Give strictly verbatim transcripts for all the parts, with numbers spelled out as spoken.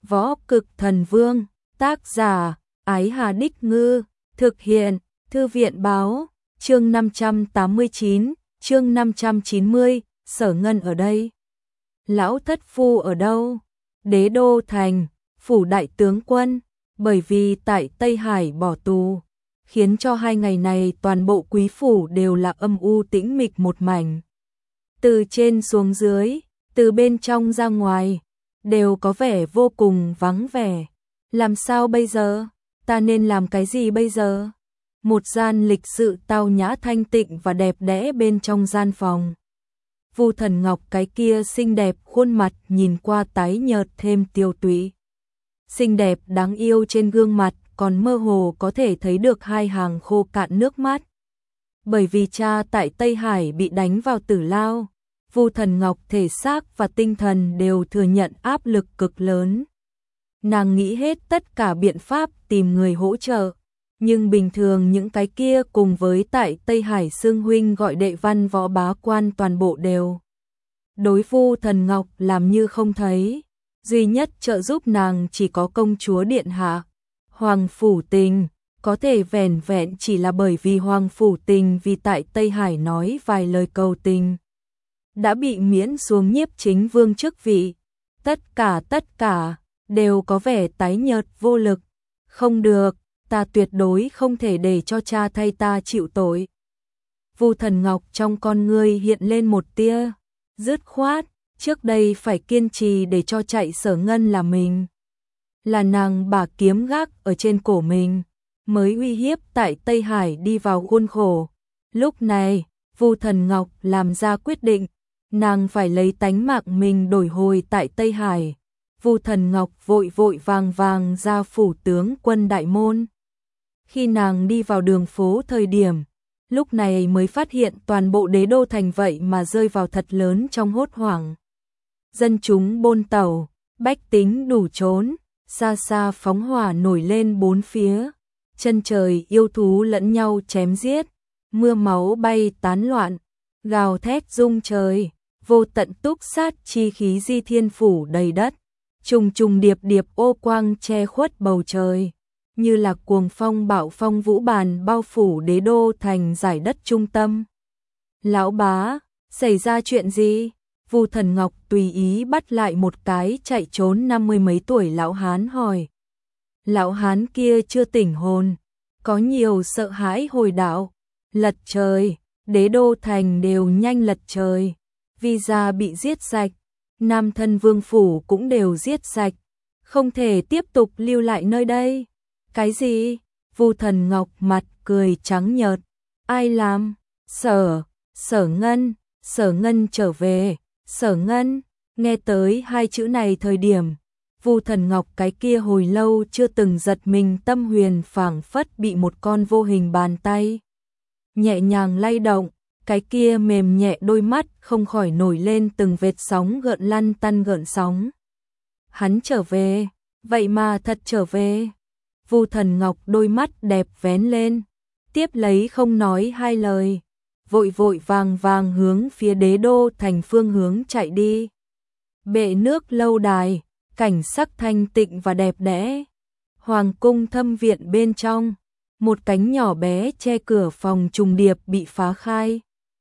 Võ Cực Thần Vương, tác giả, Ái Hà Đích Ngư, thực hiện, Thư viện Báo, chương năm trăm tám mươi chín, chương năm trăm chín mươi, Sở Ngân ở đây. Lão thất phu ở đâu? Đế đô thành, phủ đại tướng quân, bởi vì tại Tây Hải bỏ tù, khiến cho hai ngày này toàn bộ quý phủ đều là âm u tĩnh mịch một mảnh. Từ trên xuống dưới, từ bên trong ra ngoài, đều có vẻ vô cùng vắng vẻ. Làm sao bây giờ? Ta nên làm cái gì bây giờ? Một gian lịch sự tao nhã thanh tịnh và đẹp đẽ bên trong gian phòng. Vu Thần Ngọc cái kia xinh đẹp khuôn mặt nhìn qua tái nhợt thêm tiêu tụy. Xinh đẹp đáng yêu trên gương mặt còn mơ hồ có thể thấy được hai hàng khô cạn nước mắt. Bởi vì cha tại Tây Hải bị đánh vào tử lao, Vu Thần Ngọc thể xác và tinh thần đều thừa nhận áp lực cực lớn. Nàng nghĩ hết tất cả biện pháp tìm người hỗ trợ, nhưng bình thường những cái kia cùng với tại Tây Hải xương huynh gọi đệ văn võ bá quan toàn bộ đều đối Vu Thần Ngọc làm như không thấy. Duy nhất trợ giúp nàng chỉ có công chúa điện hạ Hoàng Phủ Tình, có thể vẻn vẹn chỉ là bởi vì Hoàng Phủ Tình vì tại Tây Hải nói vài lời cầu tình, đã bị miễn xuống nhiếp chính vương chức vị. Tất cả tất cả đều có vẻ tái nhợt vô lực. Không được, ta tuyệt đối không thể để cho cha thay ta chịu tội. Vu Thần Ngọc trong con ngươi hiện lên một tia dứt khoát, trước đây phải kiên trì để cho chạy Sở Ngân là mình. Là nàng bả kiếm gác ở trên cổ mình, mới uy hiếp tại Tây Hải đi vào khuôn khổ. Lúc này, Vu Thần Ngọc làm ra quyết định, nàng phải lấy tánh mạng mình đổi hồi tại Tây Hải. Vu Thần Ngọc vội vội vàng vàng ra phủ tướng quân đại môn. Khi nàng đi vào đường phố thời điểm, lúc này mới phát hiện toàn bộ đế đô thành vậy mà rơi vào thật lớn trong hốt hoảng. Dân chúng bôn tẩu, bách tính đủ trốn, xa xa phóng hỏa nổi lên bốn phía. Chân trời yêu thú lẫn nhau chém giết, mưa máu bay tán loạn, gào thét rung trời, vô tận túc sát chi khí di thiên phủ đầy đất. Trùng trùng điệp điệp ô quang che khuất bầu trời, như là cuồng phong bạo phong vũ bàn bao phủ đế đô thành giải đất trung tâm. Lão bá, xảy ra chuyện gì? Vu Thần Ngọc tùy ý bắt lại một cái chạy trốn năm mươi mấy tuổi lão hán hỏi. Lão hán kia chưa tỉnh hồn, có nhiều sợ hãi hồi đạo. Lật trời, đế đô thành đều nhanh lật trời. Vi gia bị giết sạch, Nam Thân Vương phủ cũng đều giết sạch, không thể tiếp tục lưu lại nơi đây. Cái gì? Vu Thần Ngọc mặt cười trắng nhợt. Ai làm? Sở, Sở Ngân, Sở Ngân trở về. Sở Ngân, nghe tới hai chữ này thời điểm, Vu Thần Ngọc cái kia hồi lâu chưa từng giật mình tâm huyền phảng phất bị một con vô hình bàn tay nhẹ nhàng lay động, cái kia mềm nhẹ đôi mắt không khỏi nổi lên từng vệt sóng gợn lăn tăn gợn sóng. Hắn trở về, vậy mà thật trở về. Vu Thần Ngọc đôi mắt đẹp vén lên, tiếp lấy không nói hai lời, vội vội vàng vàng hướng phía đế đô thành phương hướng chạy đi. Bệ nước lâu đài, cảnh sắc thanh tịnh và đẹp đẽ. Hoàng cung thâm viện bên trong, một cánh nhỏ bé che cửa phòng trùng điệp bị phá khai.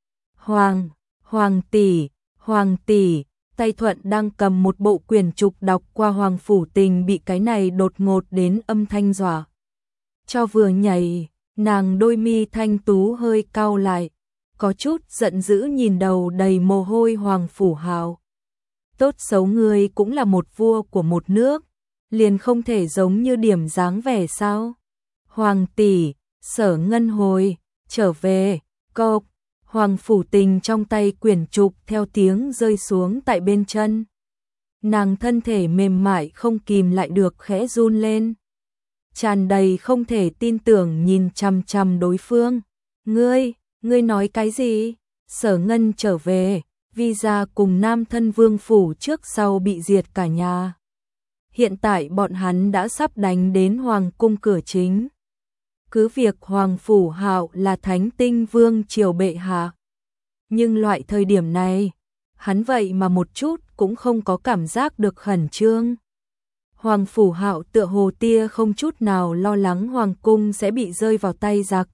Hoàng, Hoàng tỷ, Hoàng tỷ, tay Thuận đang cầm một bộ quyển trục đọc qua Hoàng Phủ Tình bị cái này đột ngột đến âm thanh dọa cho vừa nhảy, nàng đôi mi thanh tú hơi cau lại, có chút giận dữ nhìn đầu đầy mồ hôi Hoàng Phủ Hào. Tốt xấu ngươi cũng là một vua của một nước, liền không thể giống như điểm dáng vẻ sao? Hoàng tỷ, Sở Ngân hồi, trở về, cộc. Hoàng Phủ Tình trong tay quyển trục theo tiếng rơi xuống tại bên chân. Nàng thân thể mềm mại không kìm lại được khẽ run lên. Tràn đầy không thể tin tưởng nhìn chằm chằm đối phương. Ngươi, ngươi nói cái gì? Sở Ngân trở về, Vi gia cùng Nam Thân Vương phủ trước sau bị diệt cả nhà. Hiện tại bọn hắn đã sắp đánh đến Hoàng cung cửa chính. Cứ việc Hoàng Phủ Hạo là Thánh Tinh Vương triều bệ hạ, nhưng loại thời điểm này, hắn vậy mà một chút cũng không có cảm giác được khẩn trương. Hoàng Phủ Hạo tựa hồ tia không chút nào lo lắng hoàng cung sẽ bị rơi vào tay giặc,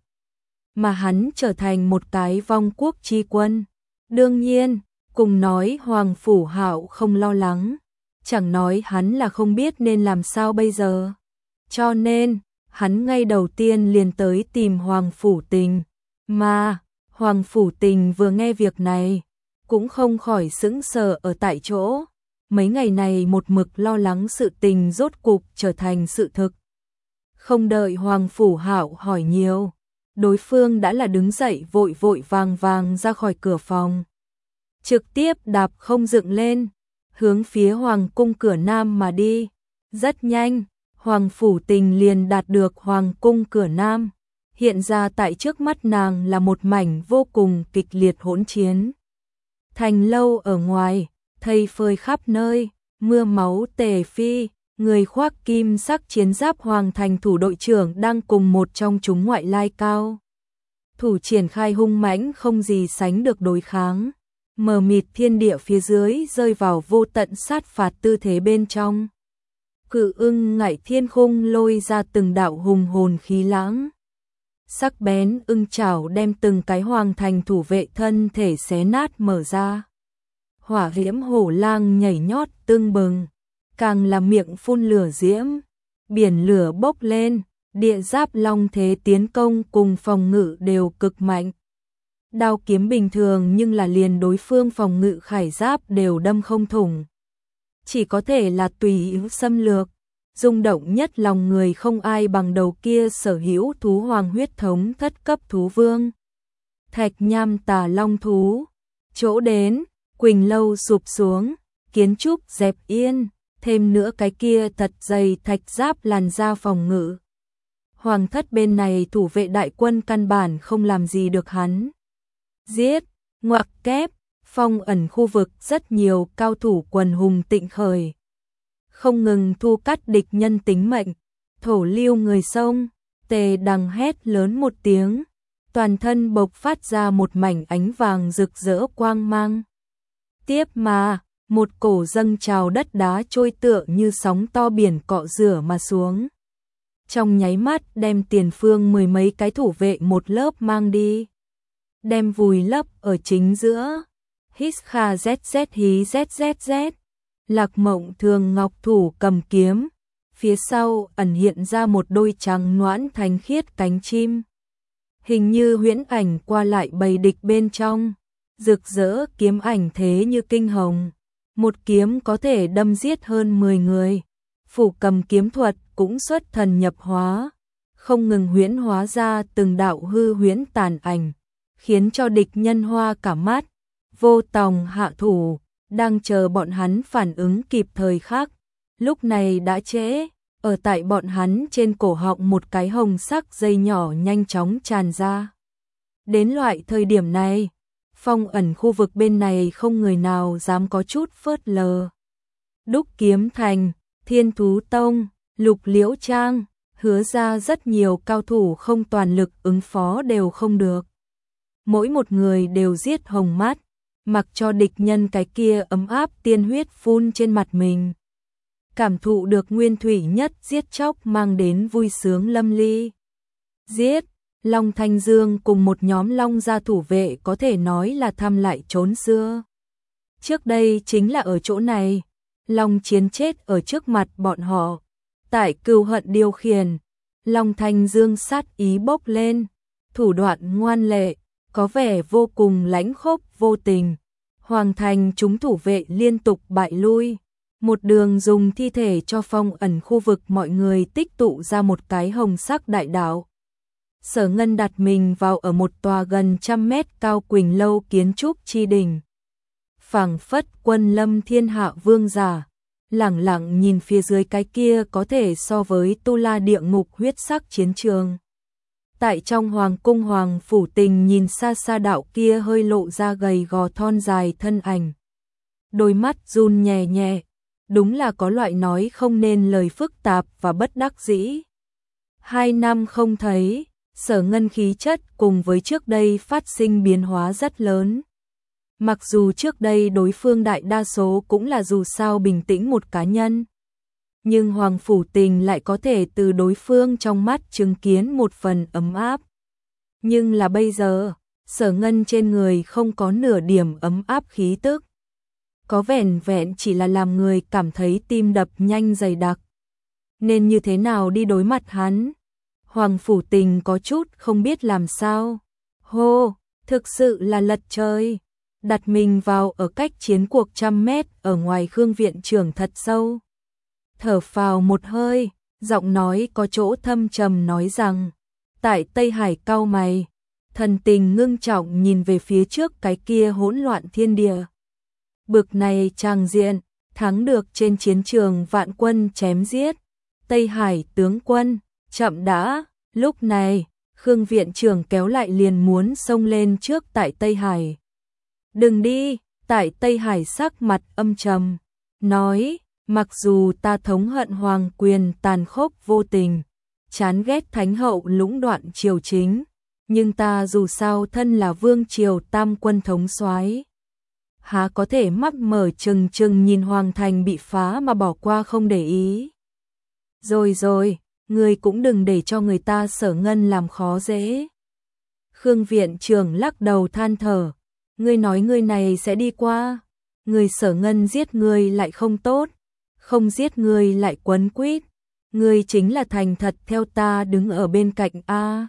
mà hắn trở thành một cái vong quốc chi quân. Đương nhiên, cùng nói Hoàng Phủ Hạo không lo lắng, chẳng nói hắn là không biết nên làm sao bây giờ. Cho nên, hắn ngay đầu tiên liền tới tìm Hoàng Phủ Tình, mà Hoàng Phủ Tình vừa nghe việc này, cũng không khỏi sững sờ ở tại chỗ. Mấy ngày này một mực lo lắng sự tình rốt cục trở thành sự thực. Không đợi Hoàng Phủ Hạo hỏi nhiều, đối phương đã là đứng dậy vội vội vàng vàng ra khỏi cửa phòng. Trực tiếp đạp không dựng lên, hướng phía Hoàng cung cửa Nam mà đi. Rất nhanh, Hoàng Phủ Tình liền đạt được Hoàng cung cửa Nam. Hiện ra tại trước mắt nàng là một mảnh vô cùng kịch liệt hỗn chiến. Thành lâu ở ngoài, thây phơi khắp nơi, mưa máu tề phi, người khoác kim sắc chiến giáp Hoàng thành thủ đội trưởng đang cùng một trong chúng ngoại lai cao thủ triển khai hung mãnh không gì sánh được đối kháng. Mờ mịt thiên địa phía dưới rơi vào vô tận sát phạt tư thế bên trong. Cự ưng ngải thiên khung lôi ra từng đạo hùng hồn khí lãng. Sắc bén ưng chảo đem từng cái hoàng thành thủ vệ thân thể xé nát mở ra. Hỏa diễm hổ lang nhảy nhót tưng bừng, càng là miệng phun lửa diễm, biển lửa bốc lên, địa giáp long thế tiến công cùng phòng ngự đều cực mạnh. Đao kiếm bình thường nhưng là liền đối phương phòng ngự khải giáp đều đâm không thủng. Chỉ có thể là tùy ý xâm lược, rung động nhất lòng người không ai bằng đầu kia sở hữu thú hoàng huyết thống thất cấp thú vương. Thạch nham tà long thú, chỗ đến, Quỳnh lâu sụp xuống, kiến trúc dẹp yên, thêm nữa cái kia thật dày thạch giáp làn da phòng ngự. Hoàng thất bên này thủ vệ đại quân căn bản không làm gì được hắn. Giết, ngoặc kép, phong ẩn khu vực rất nhiều cao thủ quần hùng tịnh khởi. Không ngừng thu cắt địch nhân tính mệnh, thổ lưu người sông, tề đằng hét lớn một tiếng, toàn thân bộc phát ra một mảnh ánh vàng rực rỡ quang mang. Tiếp mà, một cổ dâng trào đất đá trôi tựa như sóng to biển cọ rửa mà xuống. Trong nháy mắt đem tiền phương mười mấy cái thủ vệ một lớp mang đi. Đem vùi lấp ở chính giữa. Hít kha zz hí zzz. Lạc Mộng Thường ngọc thủ cầm kiếm. Phía sau ẩn hiện ra một đôi trắng noãn thánh khiết cánh chim. Hình như huyễn ảnh qua lại bầy địch bên trong. Rực rỡ kiếm ảnh thế như kinh hồng. Một kiếm có thể đâm giết hơn mười người. Phủ cầm kiếm thuật cũng xuất thần nhập hóa. Không ngừng huyễn hóa ra từng đạo hư huyễn tàn ảnh. Khiến cho địch nhân hoa cả mắt. Vô tòng hạ thủ. Đang chờ bọn hắn phản ứng kịp thời khắc. Lúc này đã trễ. Ở tại bọn hắn trên cổ họng một cái hồng sắc dây nhỏ nhanh chóng tràn ra. Đến loại thời điểm này, phong ẩn khu vực bên này không người nào dám có chút phớt lờ. Đúc Kiếm Thành, Thiên Thú Tông, Lục Liễu Trang, Hứa ra rất nhiều cao thủ không toàn lực ứng phó đều không được. Mỗi một người đều giết hồng mắt, mặc cho địch nhân cái kia ấm áp tiên huyết phun trên mặt mình. Cảm thụ được nguyên thủy nhất giết chóc mang đến vui sướng lâm ly. Giết, Long Thanh Dương cùng một nhóm Long gia thủ vệ có thể nói là thăm lại trốn xưa. Trước đây chính là ở chỗ này, Long Chiến chết ở trước mặt bọn họ. Tại Cừu Hận điều khiển, Long Thanh Dương sát ý bốc lên, thủ đoạn ngoan lệ, có vẻ vô cùng lãnh khốc vô tình. Hoàng thành chúng thủ vệ liên tục bại lui. Một đường dùng thi thể cho phong ẩn khu vực mọi người tích tụ ra một cái hồng sắc đại đạo. Sở Ngân đặt mình vào ở một tòa gần trăm mét cao Quỳnh lâu kiến trúc chi đỉnh. Phảng phất quân lâm thiên hạ vương giả, lẳng lặng nhìn phía dưới cái kia có thể so với tu la địa ngục huyết sắc chiến trường. Tại trong hoàng cung Hoàng Phủ Tình nhìn xa xa đạo kia hơi lộ ra gầy gò thon dài thân ảnh. Đôi mắt run nhẹ nhẹ. Đúng là có loại nói không nên lời phức tạp và bất đắc dĩ. Hai năm không thấy, Sở Ngân khí chất cùng với trước đây phát sinh biến hóa rất lớn. Mặc dù trước đây đối phương đại đa số cũng là dù sao bình tĩnh một cá nhân. nhưng Hoàng Phủ Tình lại có thể từ đối phương trong mắt chứng kiến một phần ấm áp. Nhưng là bây giờ, Sở Ngân trên người không có nửa điểm ấm áp khí tức. Có vẻn vẹn chỉ là làm người cảm thấy tim đập nhanh dày đặc. Nên như thế nào đi đối mặt hắn? Hoàng Phủ Tình có chút không biết làm sao. Hô, thực sự là lật trời. Đặt mình vào ở cách chiến cuộc trăm mét ở ngoài Khương viện trưởng thật sâu. Thở phào một hơi, giọng nói có chỗ thâm trầm nói rằng, tại Tây Hải cau mày, thần tình ngưng trọng nhìn về phía trước cái kia hỗn loạn thiên địa. Bực này tràng diện, thắng được trên chiến trường vạn quân chém giết. Tây Hải tướng quân, chậm đã, lúc này, Khương viện trưởng kéo lại liền muốn xông lên trước tại Tây Hải. Đừng đi, tại Tây Hải sắc mặt âm trầm, nói, mặc dù ta thống hận hoàng quyền tàn khốc vô tình, chán ghét thánh hậu lũng đoạn triều chính, nhưng ta dù sao thân là vương triều tam quân thống soái, há có thể mắt mở trừng trừng nhìn hoàng thành bị phá mà bỏ qua không để ý. Rồi rồi, người cũng đừng để cho người ta Sở Ngân làm khó dễ. Khương viện trưởng lắc đầu than thở, ngươi nói ngươi này sẽ đi qua, người Sở Ngân giết ngươi lại không tốt, không giết ngươi lại quấn quýt, ngươi chính là thành thật theo ta đứng ở bên cạnh a.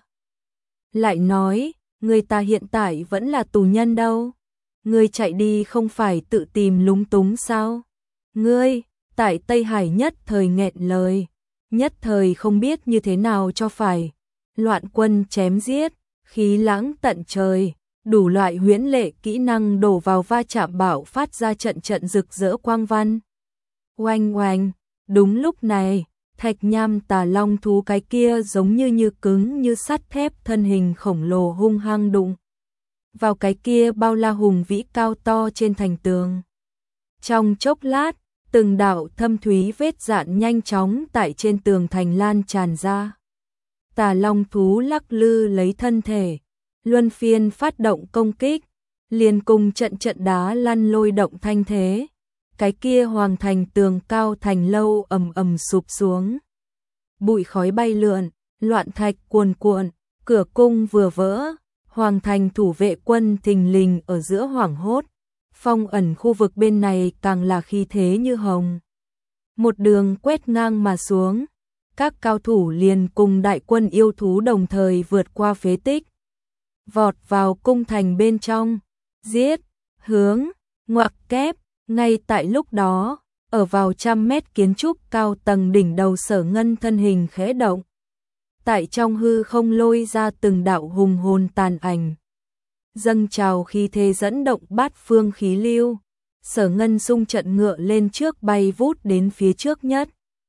Lại nói, người ta hiện tại vẫn là tù nhân đâu, ngươi chạy đi không phải tự tìm lúng túng sao? Ngươi, tại Tây Hải nhất thời nghẹn lời, nhất thời không biết như thế nào cho phải, loạn quân chém giết, khí lãng tận trời, đủ loại huyễn lệ kỹ năng đổ vào va chạm bạo phát ra trận trận rực rỡ quang văn. Oanh oanh, đúng lúc này, thạch nham tà long thú cái kia giống như như cứng như sắt thép thân hình khổng lồ hung hăng đụng vào cái kia bao la hùng vĩ cao to trên thành tường. Trong chốc lát, từng đạo thâm thúy vết dạn nhanh chóng tại trên tường thành lan tràn ra. Tà long thú lắc lư lấy thân thể, luân phiên phát động công kích, liền cùng trận trận đá lăn lôi động thanh thế. Cái kia hoàng thành tường cao thành lâu ầm ầm sụp xuống. Bụi khói bay lượn, loạn thạch cuồn cuộn, cửa cung vừa vỡ, hoàng thành thủ vệ quân thình lình ở giữa hoảng hốt. Phong ẩn khu vực bên này càng là khí thế như hồng. Một đường quét ngang mà xuống, các cao thủ liền cùng đại quân yêu thú đồng thời vượt qua phế tích, vọt vào cung thành bên trong, giết, hướng, ngoặc kép. Ngay tại lúc đó, ở vào trăm mét kiến trúc cao tầng đỉnh đầu Sở Ngân thân hình khẽ động. Tại trong hư không lôi ra từng đạo hùng hồn tàn ảnh. Dâng trào khí thế dẫn động bát phương khí lưu. Sở Ngân xung trận ngựa lên trước bay vút đến phía trước nhất.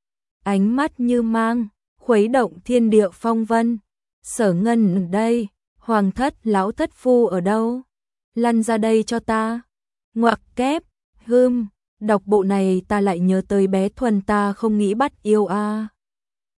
Ánh mắt như mang, khuấy động thiên địa phong vân. Sở Ngân ở đây, hoàng thất lão thất phu ở đâu? Lăn ra đây cho ta. Ngoặc kép. Hừm, đọc bộ này ta lại nhớ tới bé Thuần ta không nghĩ bắt yêu a.